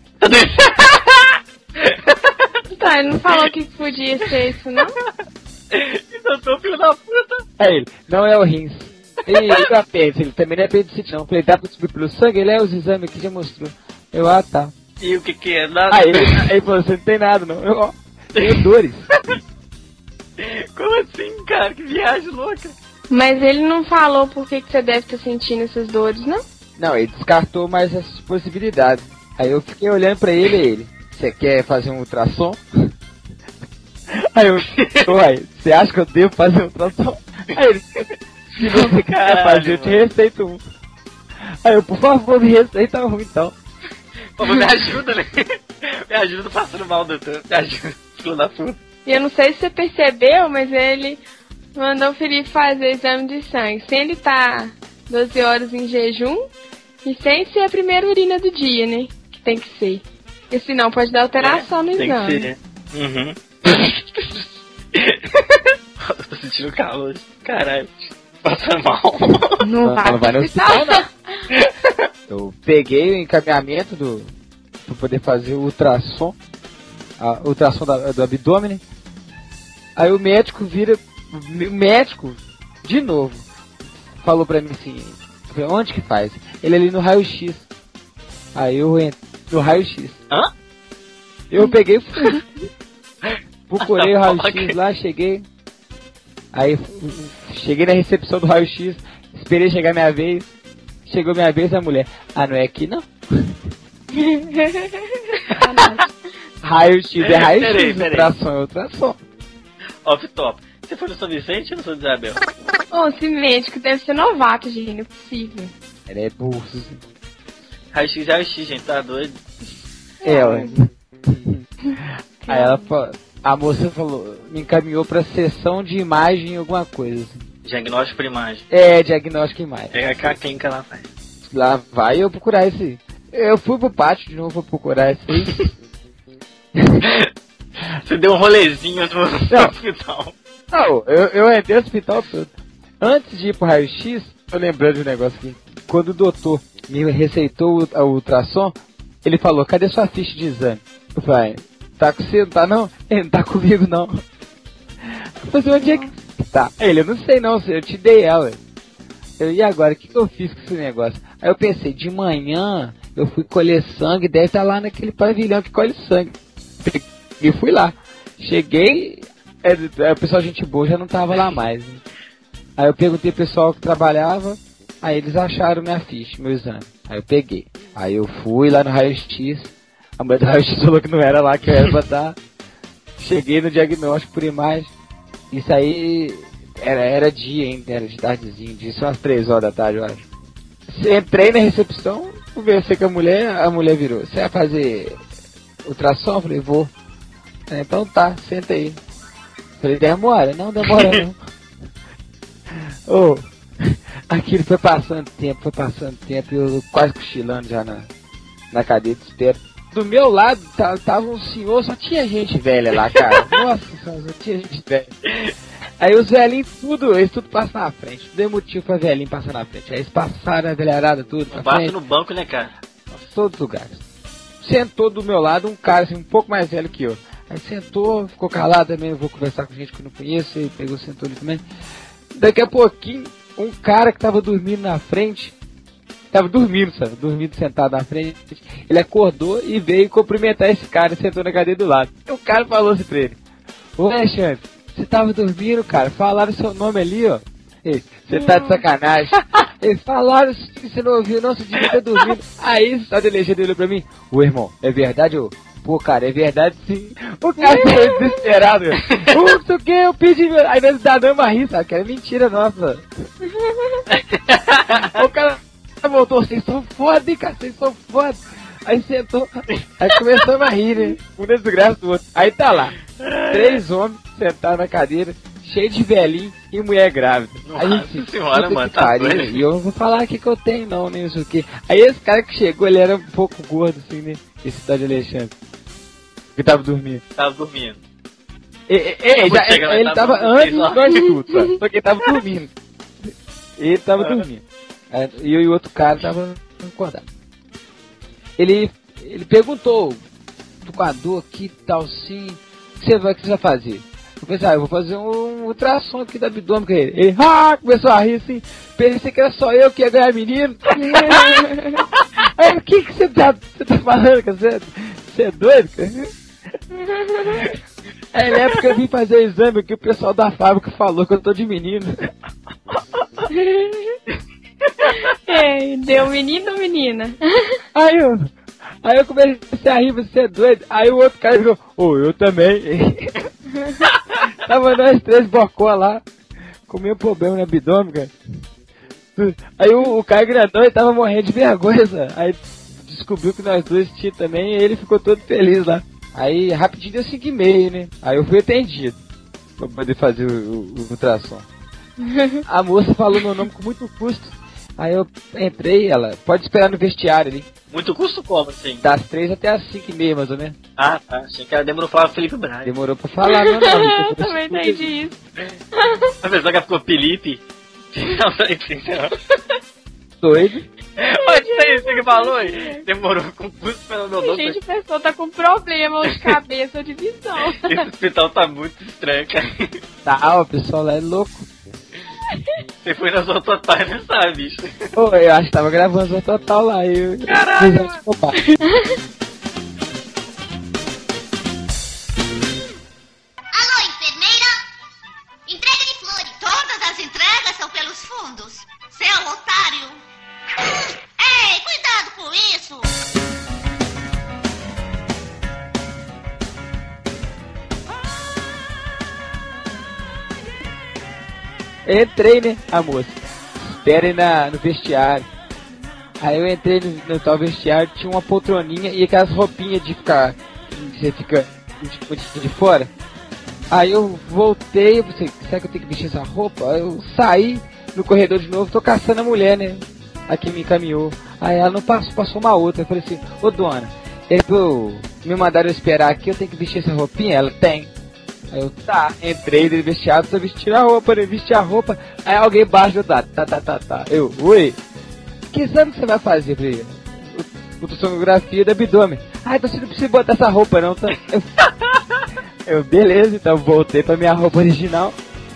Tá, ele não falou que podia ser isso, não? Doutor, filho da puta. Aí ele, não é o rins. E o apêndice, ele também não é apendicite não. Falei, dá pra subir pelo sangue? Ele é os exames aqui, já mostrou. Eu, tá. E o que é? Nada? Aí ele falou, você não tem nada não. Eu, ó, tenho dores. Como assim, cara? Que viagem louca. Mas ele não falou por que você deve estar sentindo essas dores, não? Não, ele descartou mais essas possibilidades. Aí eu fiquei olhando pra ele e ele, você quer fazer um ultrassom? Aí eu, uai, você acha que eu devo fazer um ultrassom? Aí ele, se você quer fazer, eu te receito um. Aí eu, por favor, me receita um então. Pô, me ajuda, né? Me ajuda passando mal, doutor. Me ajuda, filho da puta. E eu não sei se você percebeu, mas ele mandou o Felipe fazer exame de sangue. Sem ele estar 12 horas em jejum e sem ser a primeira urina do dia, né? Que tem que ser. Porque senão pode dar alteração no exame. Tem que ser, né? Uhum. Eu tô sentindo calor. Caralho. Passando mal. Não vai no hospital, não. Eu peguei o encaminhamento pra poder fazer o ultrassom. A ultrassom do abdômen. Aí o médico de novo, falou pra mim assim, onde que faz? Ele ali no raio-x. Aí eu entro no raio-x. Hã? Eu peguei e fui. Procurei o raio-x lá, cheguei. Aí cheguei na recepção do raio-x, esperei chegar minha vez. Chegou minha vez, a mulher, não é aqui não? Raio-x é raio-x, ultrassom é ultrassom. Off top. Você foi no São Vicente ou no São Isabel? Ô, esse médico deve ser novato, gente, não é possível. Ele é burro. Raio-x é raio-x, gente, tá doido? Ué. Aí ela falou, a moça falou, me encaminhou pra sessão de imagem alguma coisa. Assim. Diagnóstico por imagem. É, diagnóstico em imagem. É a clínica lá faz. Lá vai eu procurar esse aí. Eu fui pro pátio de novo, vou procurar esse aí. Você deu um rolezinho no hospital. Não, eu entrei no hospital todo. Antes de ir pro raio-x, tô lembrando de um negócio aqui. Quando o doutor me receitou o ultrassom, ele falou, cadê sua ficha de exame? Eu falei, tá com você, não tá não? Ele não tá comigo não. Eu falei, onde é que tá? Ele, eu não sei não, eu te dei ela. Eu, e agora, o que eu fiz com esse negócio? Aí eu pensei, de manhã eu fui colher sangue, deve estar lá naquele pavilhão que colhe sangue. E fui lá. Cheguei, o pessoal gente boa já não tava lá mais. Né? Aí eu perguntei pro pessoal que trabalhava, aí eles acharam minha ficha, meu exame. Aí eu peguei. Aí eu fui lá no raio-x, a mulher do raio-x falou que não era lá que eu era pra estar. Cheguei no diagnóstico por imagem. Isso aí era dia ainda, era de tardezinho, isso umas 3 horas da tarde, eu acho. Entrei na recepção, conversei com a mulher virou, você vai fazer ultrassom? Eu falei, vou. Então tá, senta aí. Falei, demora? Não demora não. Aquilo foi passando tempo, e eu quase cochilando já na cadeira de espera. Do meu lado tava um senhor, só tinha gente velha lá, cara. Nossa, só tinha gente velha. Aí os velhinhos eles tudo passam na frente. Deu motivo pra velhinho passar na frente. Aí eles passaram a velharada tudo pra frente. Bate no banco, né, cara? Todos os lugares. Sentou do meu lado um cara assim, um pouco mais velho que eu. Aí sentou, ficou calado também, eu vou conversar com gente que eu não conheço, ele pegou, sentou ali também. Daqui a pouquinho, um cara que tava dormindo na frente, dormindo sentado na frente, ele acordou e veio cumprimentar esse cara e sentou na cadeira do lado. E o cara falou assim pra ele, ô Alexandre, você tava dormindo, cara, falaram seu nome ali, ó. Você tá de sacanagem. Eles falaram que você não ouviu, não, você devia ter dormido. Aí o de legenda olhou pra mim, ô irmão, é verdade, ô? Pô, cara, é verdade sim. O cara ficou desesperado. Não sei o que, eu pedi. Aí nós damos uma rir, sabe? Que era mentira nossa. O cara voltou, vocês são foda, hein, cara, vocês são foda. Aí sentou, aí começamos a rir, né? Um desgraça do outro. Aí tá lá, 3 homens sentados na cadeira, cheio de velhinho e mulher grávida. Aí Nossa senhora, mano, tá doido. E eu não vou falar o que eu tenho não, nem isso aqui. Aí esse cara que chegou, ele era um pouco gordo assim, né? Esse tal de Alexandre. Que tava dormindo. Ele tava antes de tudo, sabe? Só que ele tava dormindo. Ele tava dormindo. E o outro cara tava acordado. Ele perguntou, tô com a dor aqui e tal, sim. O que você vai fazer? Eu pensei, eu vou fazer um ultrassom aqui do abdômen com ele. Ele começou a rir assim. Pensei que era só eu que ia ganhar menino. Aí, o que você tá falando, cara? Você é doido, cara? Aí na época eu vim fazer o exame que o pessoal da fábrica falou que eu tô de menino. Deu menino ou menina? Aí eu comecei a rir, você é doido. Aí o outro cara falou, eu também. Tava nós 3 bocó lá, com o meu problema no abdômen, cara. Aí o cara grandão, ele tava morrendo de vergonha, sabe? Aí descobriu que nós dois tínhamos também, e ele ficou todo feliz lá. Aí rapidinho deu 5h30, né? Aí eu fui atendido pra poder fazer o ultrassom. A moça falou meu nome com muito custo. Aí eu entrei, ela pode esperar no vestiário ali. Muito custo como, assim? Das 3 até as 5h30, mais ou menos. Ah, tá. Achei que ela demorou pra falar Felipe Braga. Demorou pra falar, meu nome. Eu também entendi isso. A pessoa que ela ficou Felipe. Doido. Olha isso aí que falou aí. Demorou com custo pelo meu nome. Gente, a pessoa tá com problema ou de cabeça ou de visão. Esse hospital tá muito estranho, cara. Tá, o pessoal lá é louco. Você foi na Zona Total, não sabe, bicho. Pô, eu acho que tava gravando Zona Total lá. Caralho! Alô, enfermeira? Entrega de flores. Todas as entregas são pelos fundos. Seu otário. Ei, cuidado com isso. Entrei, né, a moça. Esperem no vestiário. Aí eu entrei no tal vestiário, tinha uma poltroninha e aquelas roupinhas de ficar. Você fica de fora. Aí eu voltei, eu pensei, será que eu tenho que vestir essa roupa? Aí eu saí no corredor de novo, tô caçando a mulher, né? A que me encaminhou. Aí ela não passou uma outra. Eu falei assim, ô dona, me mandaram esperar aqui, eu tenho que vestir essa roupinha? Ela tem. Aí eu, tá, entrei no vestiário, tô vestindo a roupa, né? Vesti a roupa, aí alguém baixa, tá. Eu, oi, que exame que você vai fazer? Eu falei, ultrassonografia do abdômen. Ah, então você não precisa botar essa roupa não, tá? Eu, beleza, então voltei pra minha roupa original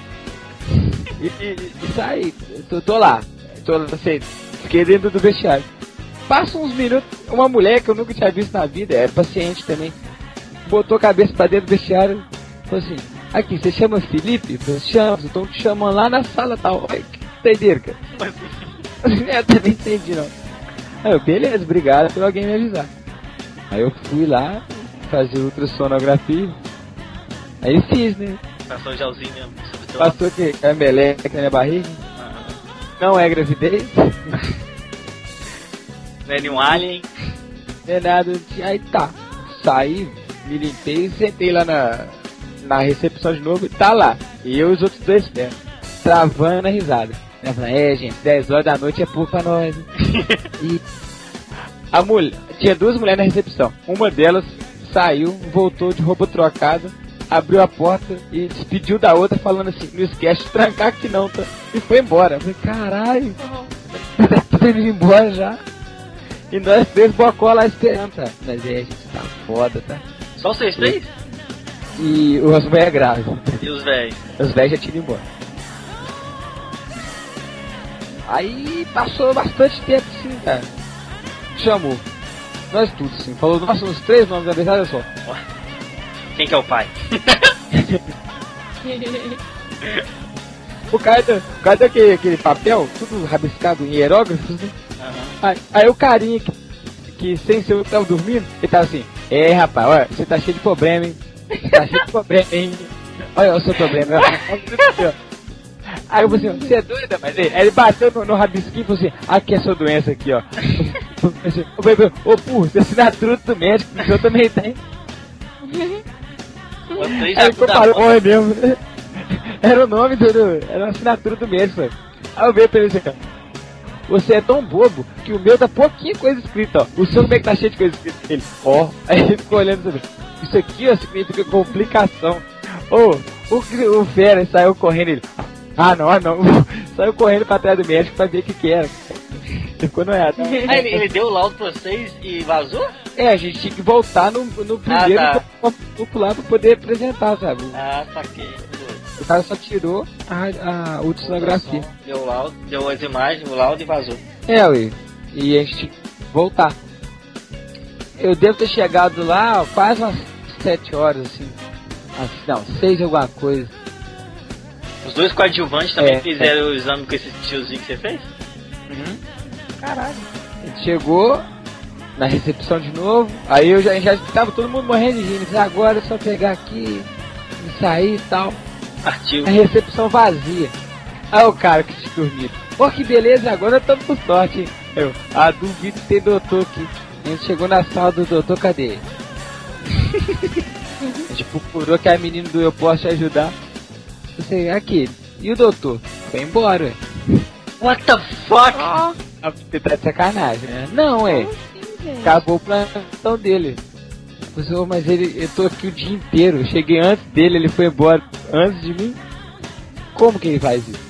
e saí, tô lá, assim, fiquei dentro do vestiário. Passa uns minutos, uma mulher que eu nunca tinha visto na vida, é paciente também, botou a cabeça pra dentro do vestiário, falou assim, aqui, você chama Felipe? Eu chamo, estão te chamando lá na sala tal. Ai, que entenderam, cara? Eu também entendi não. Aí eu, beleza, obrigado por alguém me avisar. Aí eu fui lá fazer ultrassonografia. Aí fiz, né? Passou o gelzinho mesmo. Passou que é meleca na minha barriga. Não é gravidez. Não é nenhum alien. Não é nada. Aí tá. Saí, me limpei e sentei lá na recepção de novo e tá lá. E eu e os outros dois dentro. Travando a risada. Ela falou, gente, 10 horas da noite é pouco pra nós. E a mulher, tinha duas mulheres na recepção. Uma delas saiu, voltou de roupa trocada, abriu a porta e despediu da outra falando assim, não esquece de trancar aqui não, tá? E foi embora. Eu falei, caralho, tô indo embora já. E nós três bocó lá esperando, tá? Mas a gente tá foda, tá? Só vocês três? E os velhos é grave. E os velhos? Os velhos já tinham ido embora. Aí passou bastante tempo assim, cara. Chamou. Nós tudo assim. Falou, nossa, os 3 nomes da verdade, olha só. Quem que é o pai? O cara deu aquele papel, tudo rabiscado em hierógrafos, né? Uhum. Aí o carinha que sem ser eu que tava dormindo, ele tava assim, rapaz, olha, você tá cheio de problema, hein? Tá cheio de problema, hein? Olha o seu problema, Aí eu falei assim, você é doida, mas aí ele bateu no rabisquinho e falou assim, aqui é a sua doença aqui, ó. Ô, porra, você é assinatura do médico, o senhor também tem. Aí ele comparou, olha mesmo. Era o nome era a assinatura do médico, velho. Aí eu veio pra ele assim, você é tão bobo que o meu tá pouquinho coisa escrita, ó. O seu como é que tá cheio de coisa escrita? Ele, ó. Aí ele ficou olhando assim, isso aqui, ó, significa complicação. O fera saiu correndo, ele... Ah, não. Saiu correndo pra trás do médico pra ver o que era. Ficou noiado. Ah, ele deu o laudo pra vocês e vazou? A gente tinha que voltar no primeiro grupo lá pra poder apresentar, sabe? Ah, saquei. O cara só tirou a ultrassonografia. Deu o laudo, deu as imagens, o laudo e vazou. Ué. E a gente tinha que voltar. Eu devo ter chegado lá quase umas 7 horas, assim. Não, 6 alguma coisa. Os dois coadjuvantes também fizeram o exame com esse tiozinho que você fez? Uhum. Caralho. A gente chegou na recepção de novo, aí eu já tava todo mundo morrendo de rir. Agora é só pegar aqui e sair e tal. Partiu. A recepção vazia. Aí o cara que tinha dormido. Pô, que beleza, agora estamos com sorte, hein? Eu, duvido ter doutor aqui. A gente chegou na sala do doutor, cadê ele? A gente procurou que a menina do Eu Posso Te Ajudar. Você, aqui. E o doutor? Foi embora, ué. What the fuck? Você tá de sacanagem, né? Não, ué. Acabou o plantão dele. Mas eu tô aqui o dia inteiro. Eu cheguei antes dele, ele foi embora antes de mim. Como que ele faz isso?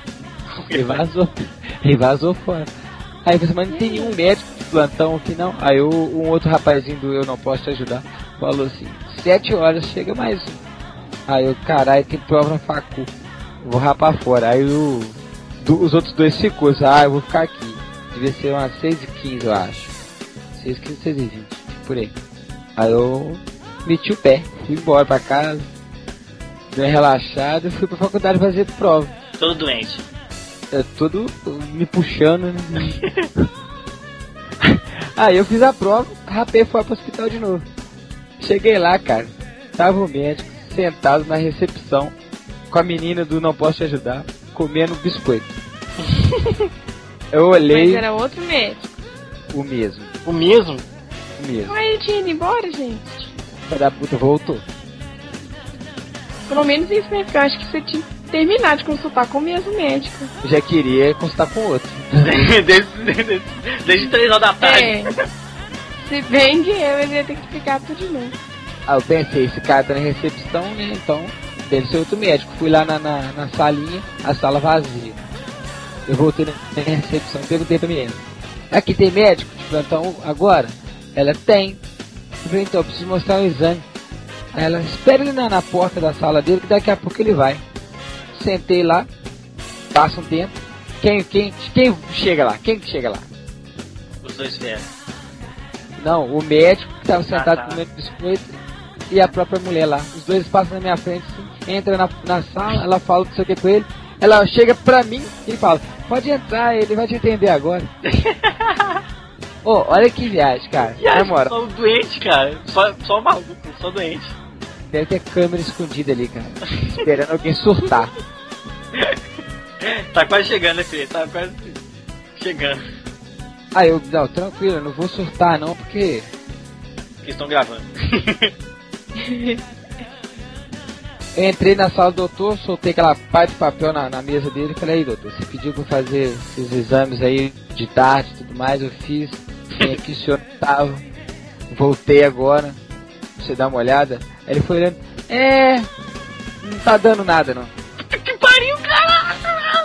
Ele vazou fora. Aí eu falei, mas não tem nenhum médico de plantão aqui não. Aí um outro rapazinho do Eu Não Posso Te Ajudar falou assim, 7 horas chega mais um. Aí eu, caralho, tem prova na facu. Vou rapar fora. Aí os outros dois ficou, eu vou ficar aqui. Devia ser umas 6h15, eu acho. 6h15, 6h20, por aí. Aí eu meti o pé, fui embora pra casa, dei uma relaxada e fui pra faculdade fazer prova. Todo doente. Todo me puxando, né? Aí eu fiz a prova, rapei e fui pro hospital de novo. Cheguei lá, cara, tava o médico sentado na recepção com a menina do Não Posso Te Ajudar, comendo biscoito. Eu olhei... Mas era outro médico. O mesmo. O mesmo? O mesmo. Mas ele tinha ido embora, gente? O da puta voltou. Pelo menos isso, né? Porque eu acho que você tinha que terminar de consultar com o mesmo médico. Eu já queria consultar com outro. Desde 3 horas da tarde. É. Se bem que ele ia ter que explicar tudo de novo. Ah, eu pensei, esse cara tá na recepção, né? Então, deve ser outro médico. Fui lá na salinha, a sala vazia. Eu voltei na recepção e perguntei pra menina: aqui tem médico de plantão agora? Ela tem. Eu falei, então, eu preciso mostrar um exame. Aí ela, espera ele na porta da sala dele que daqui a pouco ele vai. Sentei lá, passa um tempo. Quem chega lá? Quem que chega lá? Os dois vieram. Não, o médico que tava sentado tá. comendo biscoito e a própria mulher lá. Os dois passam na minha frente, assim, entra na sala, ela fala não sei o que com ele. Ela chega pra mim e fala, pode entrar, ele vai te atender agora. Olha que viagem, cara. Viagem, só doente, cara. Só maluco, só doente. Deve ter câmera escondida ali, cara. Esperando alguém surtar. Tá quase chegando, né, filho? Tá quase chegando. Aí eu, não, tranquilo, eu não vou surtar não, porque... Eles estão gravando. Eu entrei na sala do doutor, soltei aquela pá de papel na mesa dele e falei, aí doutor, você pediu pra eu fazer esses exames aí de tarde e tudo mais, eu fiz, tem aqui o senhor tava, voltei agora, pra você dar uma olhada. Aí ele foi olhando, não tá dando nada não. Que pariu, caralho!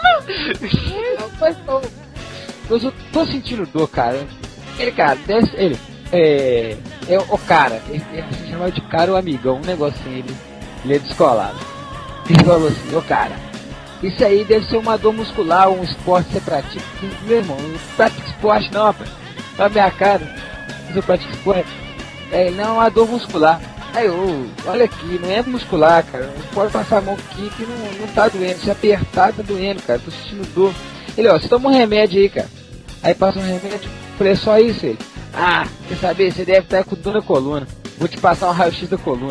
Eu tô sentindo dor, cara. Ele, cara, ele o cara, ele se chamava de cara o amigão, um negocinho, ele é descolado. Ele falou assim, ô cara, isso aí deve ser uma dor muscular, um esporte que você pratica. Meu irmão, não pratica esporte não, rapaz. Olha a minha cara, você pratica esporte. Não, é uma dor muscular. Aí olha aqui, não é muscular, cara. Não pode passar a mão aqui que não tá doendo. Se apertar tá doendo, cara. Tô sentindo dor. Ele, você toma um remédio aí, cara. Aí passa um remédio, falei, só isso ele. Quer saber? Você deve estar com dor na coluna. Vou te passar um raio-x da coluna.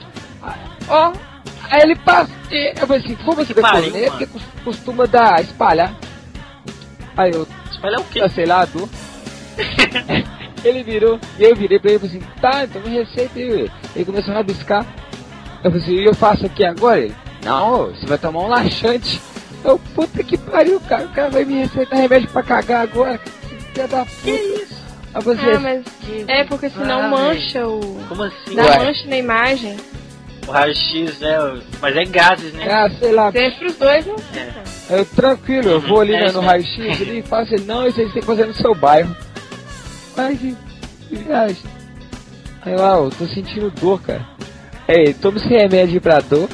Aí ele passa. Eu falei assim, como você da coluna? É porque costuma espalhar. Aí eu. Espalhar o quê? Sei lá, a dor. Ele virou, e eu virei pra ele e falei assim, tá, então me receita aí. Ele começou a rabiscar. Eu falei assim, e eu faço aqui agora? Ele, não, você vai tomar um laxante. Eu, puta que pariu, cara, o cara vai me receitar remédio pra cagar agora. Que filha da puta. Que isso? Mas porque senão mancha o... Como assim? Dá mancha na imagem. O raio-x, né? Mas é gases, né? Sei lá. Sempre os dois, não. Eu, tranquilo, eu vou ali no raio-x ali e faço ele, não, isso aí você tem que fazer no seu bairro. Ai, que viagem. Aí eu tô sentindo dor, cara. Toma esse remédio pra dor.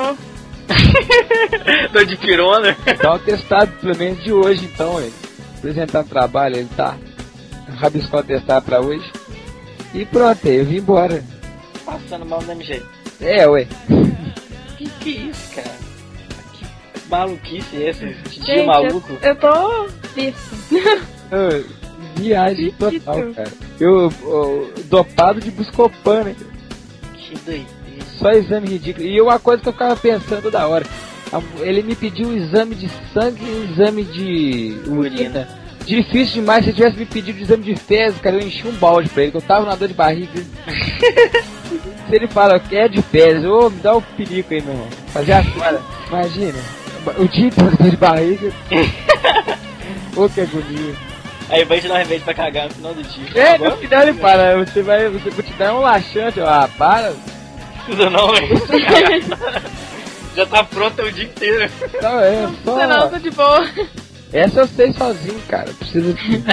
Dor de pirona. Dá um testado, pelo menos de hoje, então, apresentar trabalho, ele tá. Rabiscou o testado pra hoje. E pronto, eu vim embora. Passando mal do mesmo jeito. Ué. Que é isso, cara? Que maluquice é essa? Que dia maluco? Eu tô visto. Viagem total, cara. Eu dopado de Buscopan, né? Que doideira. Só exame ridículo. E uma coisa que eu ficava pensando da hora. Ele me pediu um exame de sangue e um exame de urina. Difícil demais. Se ele tivesse me pedido um exame de fezes, cara, eu enchi um balde pra ele, que eu tava na dor de barriga. Se ele fala que é de fezes, me dá um perigo aí, meu irmão. Fazer agora. Imagina. O dia inteiro dor de barriga. Que agonia. Aí vai te dar um remédio pra cagar no final do dia. No final ele fala, você vai te dar um laxante. Para. Não, velho. Já tá pronto o dia inteiro. Não, só... Não, tô de boa. Essa eu sei sozinho, cara. Preciso de...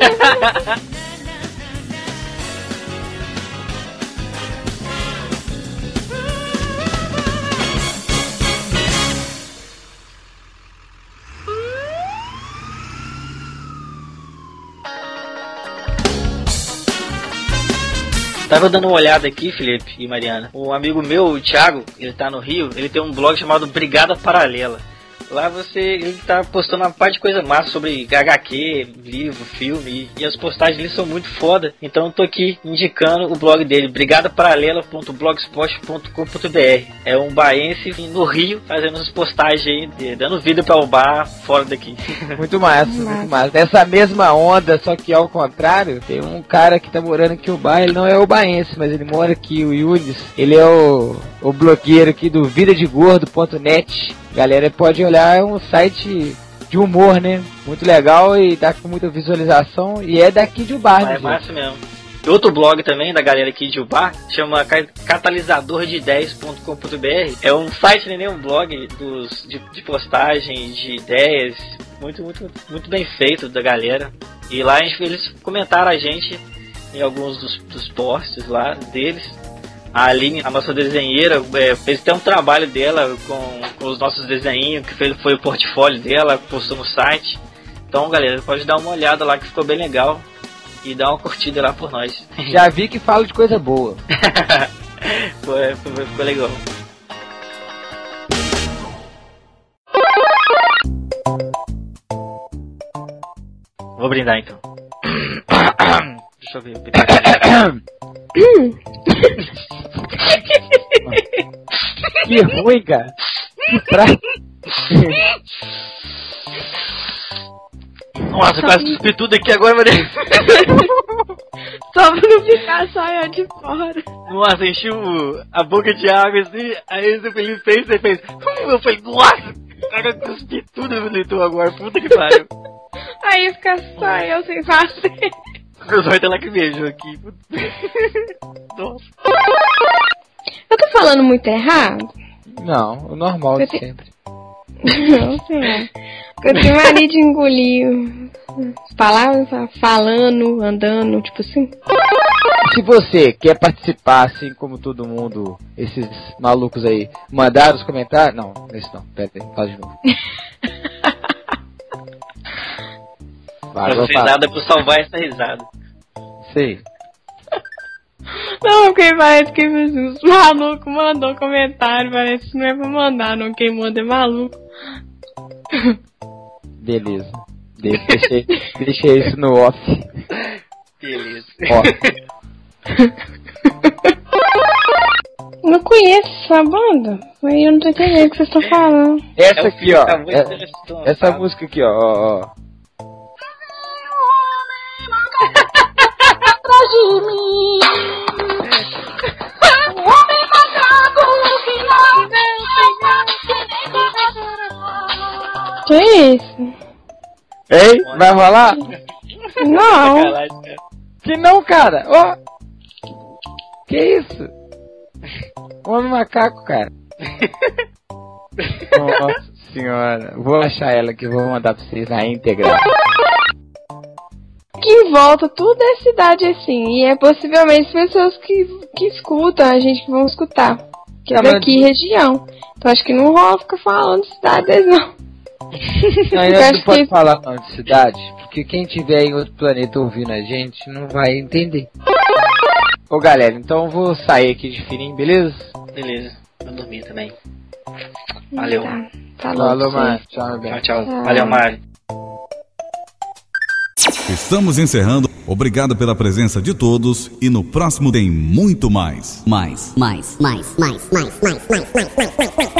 Tava dando uma olhada aqui, Felipe e Mariana. Um amigo meu, o Thiago, ele tá no Rio, ele tem um blog chamado Brigada Paralela. Lá ele tá postando uma parte de coisa massa sobre HQ, livro, filme, e as postagens dele são muito foda. Então eu tô aqui indicando o blog dele, brigadaparalela.blogspot.com.br. É um baense no Rio, fazendo as postagens aí, dando vida para o bar fora daqui. Muito massa, muito massa. Nessa mesma onda, só que ao contrário, tem um cara que tá morando aqui no bar, ele não é o baense, mas ele mora aqui, o Yunis. Ele é o o blogueiro aqui do vidadegordo.net. Galera, pode olhar, é um site de humor, né? Muito legal e tá com muita visualização. E é daqui de Ubar, né? É massa mesmo. Outro blog também da galera aqui de Ubar chama catalisadordeideas.com.br. É um site, nem um blog de postagem de ideias, muito bem feito da galera. E lá eles comentaram a gente em alguns dos posts lá deles. A Aline, a nossa desenheira, fez até um trabalho dela com os nossos desenhinhos, que foi o portfólio dela, postou no site. Então, galera, pode dar uma olhada lá que ficou bem legal. E dá uma curtida lá por nós. Já vi que fala de coisa boa. Ficou legal. Vou brindar então. Deixa eu ver. Que ruim, cara. Que prato. Nossa, quase cuspi tudo aqui agora, mano. Só pra não ficar só eu de fora. Nossa, enchi a boca de água assim, aí ele fez. Eu falei, nossa, cara, cuspi tudo no monitor agora, puta que pariu. Aí fica só eu sem fazer. Meus olhos tá lacrimejam aqui. Nossa. Eu tô falando muito errado? Não, o normal de sempre. Não sei. Eu tenho mania de engolir palavras, falando, andando, tipo assim. Se você quer participar, assim como todo mundo, esses malucos aí, mandar os comentários... Não, esse não, pera aí, fala de novo. Não fiz nada pra salvar essa risada. Sei. Não, quem parece que os malucos mandou comentário, parece que não é pra mandar, não. Quem manda é maluco. Beleza. Deixei isso no off. Beleza. Off. Não conheço essa banda. Aí eu não tô entendendo o que vocês estão falando. Essa aqui, ó. Essa música aqui, ó. Atrás de mim, o homem macaco que não Que isso? Ei, vai rolar? Não. Que não, cara. Ó. Que isso? Homem macaco, cara. Nossa senhora. Vou achar ela aqui, vou mandar pra vocês na íntegra. Que em volta tudo é cidade assim. E é possivelmente pessoas que escutam, a gente que vão escutar. Que é daqui, região. Então acho que não rola ficar falando de cidades, não. Não pode falar não de cidade, porque quem tiver em outro planeta ouvindo a gente não vai entender. Ô galera, então eu vou sair aqui de fininho, beleza? Beleza, vou dormir também. Valeu. Tá Falou, Mário. Tchau, tchau. Valeu, Mário. Estamos encerrando. Obrigado pela presença de todos e no próximo tem muito mais. Mais.